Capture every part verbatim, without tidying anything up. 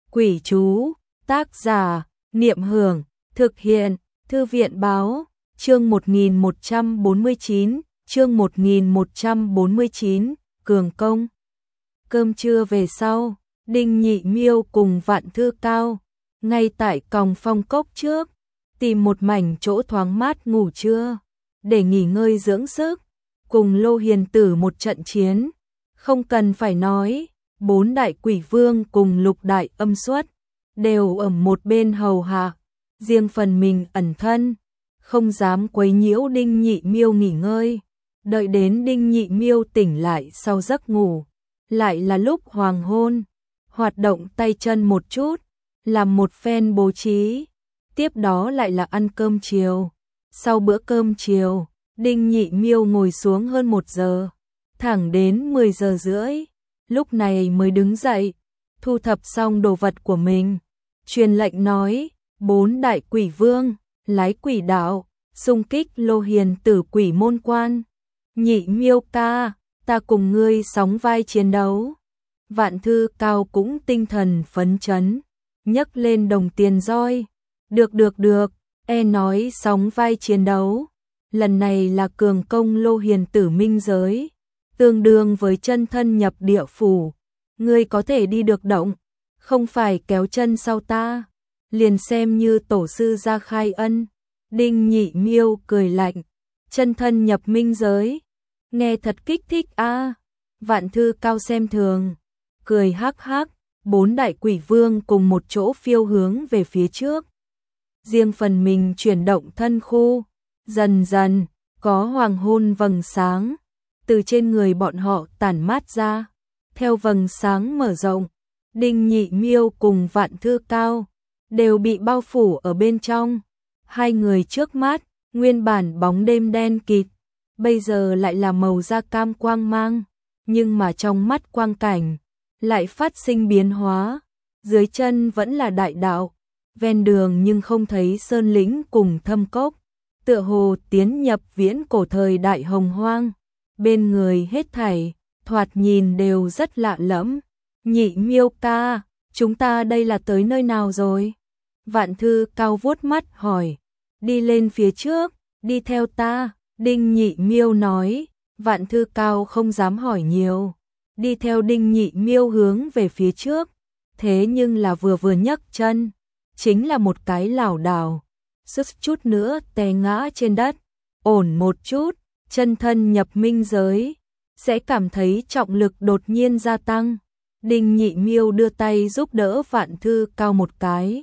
Quỷ chú, tác giả, Niệm Hưởng, thực hiện, Thư viện Báo, chương một nghìn một trăm bốn mươi chín, chương một nghìn một trăm bốn mươi chín, Cường Công. Cơm trưa về sau, Đinh Nhị Miêu cùng Vạn Thư Cao, ngay tại còng phong cốc trước, tìm một mảnh chỗ thoáng mát ngủ trưa, để nghỉ ngơi dưỡng sức, cùng Lô Hiền Tử một trận chiến. Không cần phải nói, bốn đại quỷ vương cùng lục đại âm xuất, đều ở một bên hầu hạ, riêng phần mình ẩn thân, không dám quấy nhiễu Đinh Nhị Miêu nghỉ ngơi. Đợi đến Đinh Nhị Miêu tỉnh lại sau giấc ngủ, lại là lúc hoàng hôn, hoạt động tay chân một chút, làm một phen bố trí, tiếp đó lại là ăn cơm chiều. Sau bữa cơm chiều, Đinh Nhị Miêu ngồi xuống hơn một giờ, thẳng đến mười giờ rưỡi, lúc này mới đứng dậy, thu thập xong đồ vật của mình, truyền lệnh nói, bốn đại quỷ vương, lái quỷ đạo, xung kích Lô Hiền Tử quỷ môn quan. Nhị Miêu ca, ta cùng ngươi sóng vai chiến đấu. Vạn Thư Cao cũng tinh thần phấn chấn, nhấc lên đồng tiền roi. Được được được, e nói sóng vai chiến đấu. Lần này là cường công Lô Hiền Tử minh giới, tương đương với chân thân nhập địa phủ. Ngươi có thể đi được động, không phải kéo chân sau ta, liền xem như tổ sư ra khai ân. Đinh Nhị Miêu cười lạnh, chân thân nhập minh giới, nghe thật kích thích a. À. Vạn Thư Cao xem thường, cười hắc hắc. Bốn đại quỷ vương cùng một chỗ phiêu hướng về phía trước, riêng phần mình chuyển động thân khu, dần dần có hoàng hôn vầng sáng từ trên người bọn họ tản mát ra. Theo vầng sáng mở rộng, Đinh Nhị Miêu cùng Vạn Thư Cao đều bị bao phủ ở bên trong. Hai người trước mắt, nguyên bản bóng đêm đen kịt, bây giờ lại là màu da cam quang mang, nhưng mà trong mắt quang cảnh lại phát sinh biến hóa. Dưới chân vẫn là đại đạo, ven đường nhưng không thấy sơn lĩnh cùng thâm cốc, tựa hồ tiến nhập viễn cổ thời đại hồng hoang. Bên người hết thảy, thoạt nhìn đều rất lạ lẫm. Nhị Miêu ca, chúng ta đây là tới nơi nào rồi? Vạn Thư Cao vuốt mắt hỏi. Đi lên phía trước, đi theo ta. Đinh Nhị Miêu nói. Vạn Thư Cao không dám hỏi nhiều, đi theo Đinh Nhị Miêu hướng về phía trước. Thế nhưng là vừa vừa nhấc chân, chính là một cái lảo đảo, suýt chút nữa té ngã trên đất. Ổn một chút, chân thân nhập minh giới sẽ cảm thấy trọng lực đột nhiên gia tăng. Đinh Nhị Miêu đưa tay giúp đỡ Vạn Thư Cao một cái,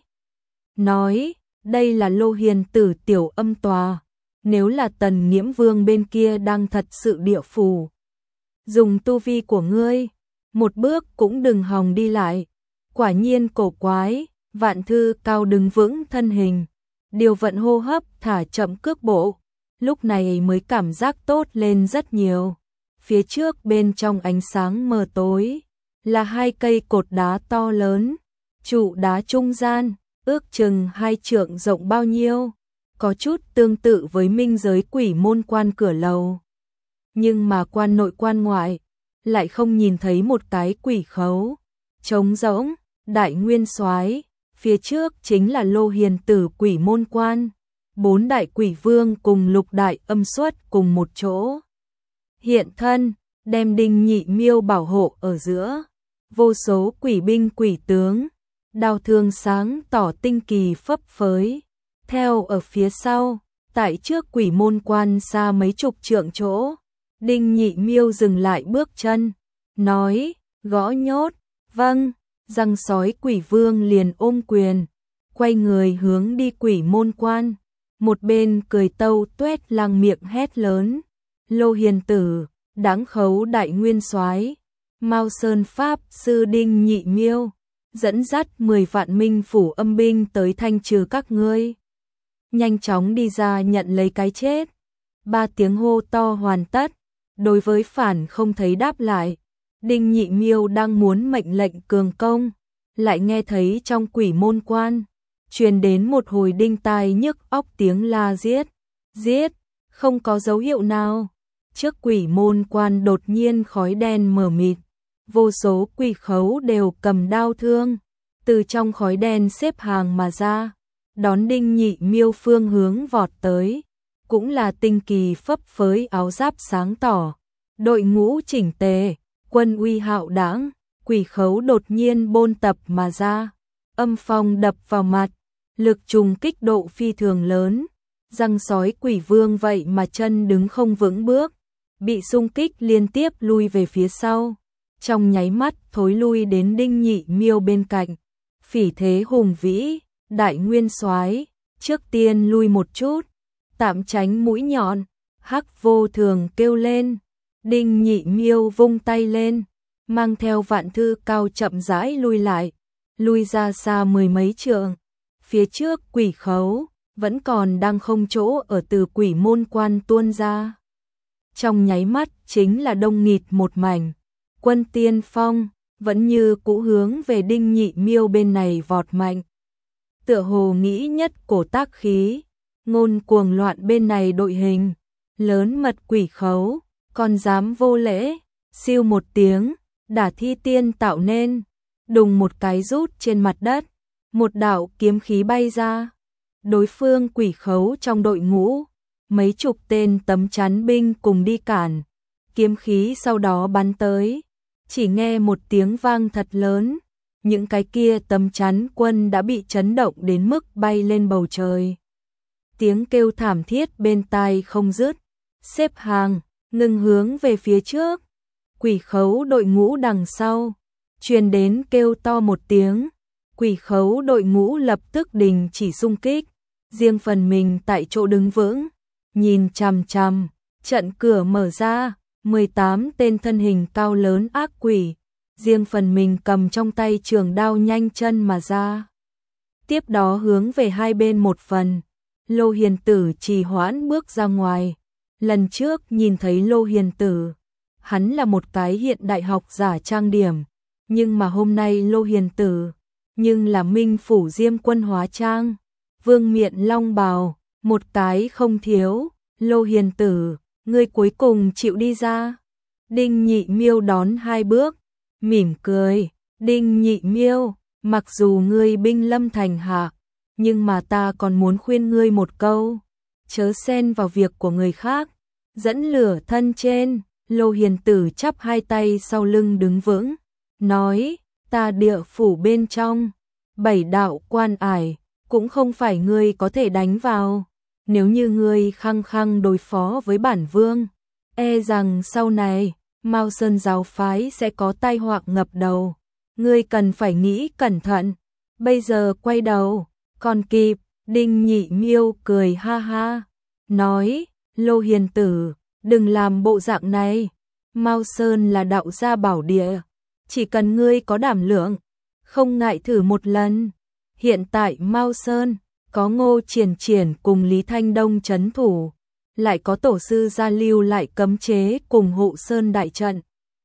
nói, đây là Lô Hiền Tử tiểu âm tòa, nếu là Tần Nghiễm Vương bên kia đang thật sự địa phủ, dùng tu vi của ngươi, một bước cũng đừng hòng đi lại. Quả nhiên cổ quái. Vạn Thư Cao đứng vững thân hình, điều vận hô hấp, thả chậm cước bộ, lúc này mới cảm giác tốt lên rất nhiều. Phía trước bên trong ánh sáng mờ tối là hai cây cột đá to lớn, trụ đá trung gian ước chừng hai trượng rộng bao nhiêu, có chút tương tự với minh giới quỷ môn quan cửa lầu. Nhưng mà quan nội quan ngoại lại không nhìn thấy một cái quỷ khấu, trống rỗng. Đại nguyên soái, phía trước chính là Lô Hiền Tử quỷ môn quan. Bốn đại quỷ vương cùng lục đại âm xuất cùng một chỗ hiện thân, đem Đinh Nhị Miêu bảo hộ ở giữa. Vô số quỷ binh quỷ tướng, đao thương sáng tỏ tinh kỳ phấp phới. Theo ở phía sau, tại trước quỷ môn quan xa mấy chục trượng chỗ, Đinh Nhị Miêu dừng lại bước chân, nói, gõ nhốt. Vâng. Răng sói quỷ vương liền ôm quyền, quay người hướng đi quỷ môn quan, một bên cười tâu tuét lăng miệng hét lớn, Lô Hiền Tử, đáng khấu đại nguyên soái, Mao Sơn Pháp sư Đinh Nhị Miêu, dẫn dắt mười vạn minh phủ âm binh tới thanh trừ các ngươi. Nhanh chóng đi ra nhận lấy cái chết. Ba tiếng hô to hoàn tất, đối với phản không thấy đáp lại. Đinh Nhị Miêu đang muốn mệnh lệnh cường công, lại nghe thấy trong quỷ môn quan truyền đến một hồi đinh tai nhức óc tiếng la giết, giết, không có dấu hiệu nào. Trước quỷ môn quan đột nhiên khói đen mờ mịt, vô số quỷ khấu đều cầm đao thương, từ trong khói đen xếp hàng mà ra, đón Đinh Nhị Miêu phương hướng vọt tới, cũng là tinh kỳ phấp phới áo giáp sáng tỏ, đội ngũ chỉnh tề, quân uy hạo đãng, quỷ khấu đột nhiên bôn tập mà ra, âm phong đập vào mặt, lực trùng kích độ phi thường lớn, răng sói quỷ vương vậy mà chân đứng không vững bước, bị xung kích liên tiếp lui về phía sau, trong nháy mắt thối lui đến Đinh Nhị Miêu bên cạnh, phỉ thế hùng vĩ, đại nguyên soái, trước tiên lui một chút, tạm tránh mũi nhọn, Hắc Vô Thường kêu lên, Đinh Nhị Miêu vung tay lên, mang theo vạn thư cao chậm rãi lui lại, lui ra xa mười mấy trượng, phía trước quỷ khấu vẫn còn đang không chỗ ở từ quỷ môn quan tuôn ra. Trong nháy mắt chính là đông nghịt một mảnh, quân tiên phong vẫn như cũ hướng về Đinh Nhị Miêu bên này vọt mạnh. Tựa hồ nghĩ nhất cổ tác khí, ngôn cuồng loạn bên này đội hình, lớn mật quỷ khấu, còn dám vô lễ, siêu một tiếng, đả thi tiên tạo nên, đùng một cái rút trên mặt đất, một đạo kiếm khí bay ra. Đối phương quỷ khấu trong đội ngũ, mấy chục tên tấm chắn binh cùng đi cản, kiếm khí sau đó bắn tới, chỉ nghe một tiếng vang thật lớn, những cái kia tấm chắn quân đã bị chấn động đến mức bay lên bầu trời. Tiếng kêu thảm thiết bên tai không dứt, xếp hàng, ngừng hướng về phía trước, quỷ khấu đội ngũ đằng sau, truyền đến kêu to một tiếng, quỷ khấu đội ngũ lập tức đình chỉ xung kích, riêng phần mình tại chỗ đứng vững, nhìn chằm chằm, trận cửa mở ra, mười tám tên thân hình cao lớn ác quỷ, riêng phần mình cầm trong tay trường đao nhanh chân mà ra. Tiếp đó hướng về hai bên một phần, Lô Hiền Tử trì hoãn bước ra ngoài. Lần trước nhìn thấy Lô Hiền Tử, hắn là một cái hiện đại học giả trang điểm, nhưng mà hôm nay Lô Hiền Tử, nhưng là Minh Phủ Diêm Quân hóa trang, vương miện long bào, một cái không thiếu. Lô Hiền Tử, ngươi cuối cùng chịu đi ra. Đinh Nhị Miêu đón hai bước, mỉm cười, Đinh Nhị Miêu, mặc dù ngươi binh lâm thành hạ, nhưng mà ta còn muốn khuyên ngươi một câu, chớ xen vào việc của người khác, dẫn lửa thân trên. Lô Hiền Tử chắp hai tay sau lưng đứng vững, nói, ta địa phủ bên trong, bảy đạo quan ải, cũng không phải ngươi có thể đánh vào, nếu như ngươi khăng khăng đối phó với bản vương, e rằng sau này, Mao Sơn giáo phái sẽ có tai họa ngập đầu, ngươi cần phải nghĩ cẩn thận, bây giờ quay đầu, còn kịp. Đinh Nhị Miêu cười ha ha, nói, Lô Hiền Tử, đừng làm bộ dạng này, Mao Sơn là đạo gia bảo địa, chỉ cần ngươi có đảm lượng, không ngại thử một lần. Hiện tại Mao Sơn, có Ngô Triển Triển cùng Lý Thanh Đông trấn thủ, lại có tổ sư gia lưu lại cấm chế cùng hộ Sơn đại trận.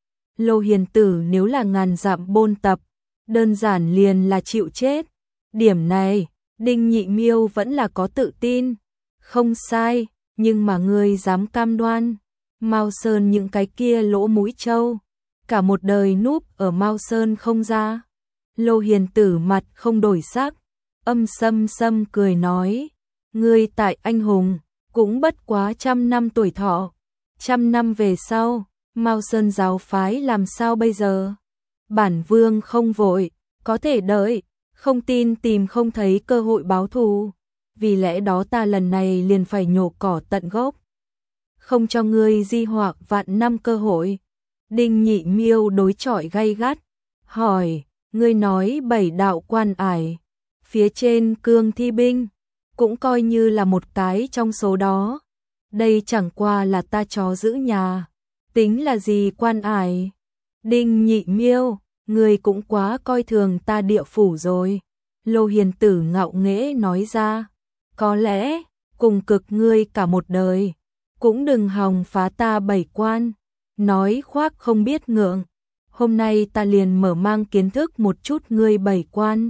Lô Hiền Tử nếu là ngàn dặm bôn tập, đơn giản liền là chịu chết. Điểm này, Đinh Nhị Miêu vẫn là có tự tin. Không sai, nhưng mà ngươi dám cam đoan, Mao Sơn những cái kia lỗ mũi trâu, cả một đời núp ở Mao Sơn không ra. Lô Hiền Tử mặt không đổi sắc, âm sâm sâm cười nói, ngươi tại anh hùng, cũng bất quá trăm năm tuổi thọ, trăm năm về sau, Mao Sơn giáo phái làm sao bây giờ? Bản vương không vội, có thể đợi, không tin tìm không thấy cơ hội báo thù, vì lẽ đó ta lần này liền phải nhổ cỏ tận gốc, không cho ngươi di hoạc vạn năm cơ hội. Đinh Nhị Miêu đối chọi gay gắt, hỏi, ngươi nói bảy đạo quan ải, phía trên cương thi binh, cũng coi như là một cái trong số đó. Đây chẳng qua là ta chó giữ nhà, tính là gì quan ải? Đinh Nhị Miêu, ngươi cũng quá coi thường ta địa phủ rồi. Lô Hiền Tử ngạo nghễ nói ra, có lẽ, cùng cực ngươi cả một đời, cũng đừng hòng phá ta bảy quan. Nói khoác không biết ngượng, hôm nay ta liền mở mang kiến thức một chút ngươi bảy quan.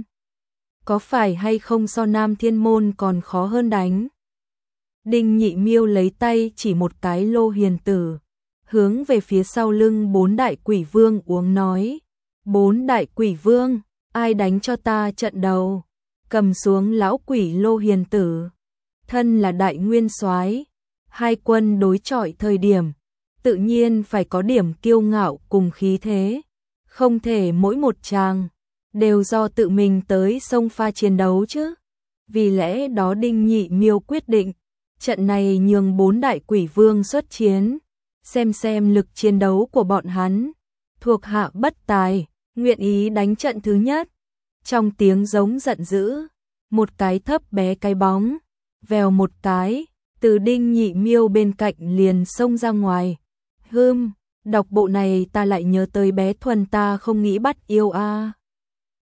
Có phải hay không so Nam Thiên Môn còn khó hơn đánh? Đinh Nhị Miêu lấy tay chỉ một cái Lô Hiền Tử, hướng về phía sau lưng bốn đại quỷ vương uống nói, bốn đại quỷ vương, ai đánh cho ta trận đầu, cầm xuống lão quỷ Lô Hiền Tử. Thân là đại nguyên soái, hai quân đối chọi thời điểm, tự nhiên phải có điểm kiêu ngạo cùng khí thế, không thể mỗi một tràng đều do tự mình tới xông pha chiến đấu chứ. Vì lẽ đó Đinh Nhị Miêu quyết định, trận này nhường bốn đại quỷ vương xuất chiến, xem xem lực chiến đấu của bọn hắn. Thuộc hạ bất tài, nguyện ý đánh trận thứ nhất. Trong tiếng giống giận dữ, một cái thấp bé cái bóng, vèo một cái, từ Đinh Nhị Miêu bên cạnh liền xông ra ngoài. Hưm, đọc bộ này ta lại nhớ tới bé Thuần ta không nghĩ bắt yêu a. À.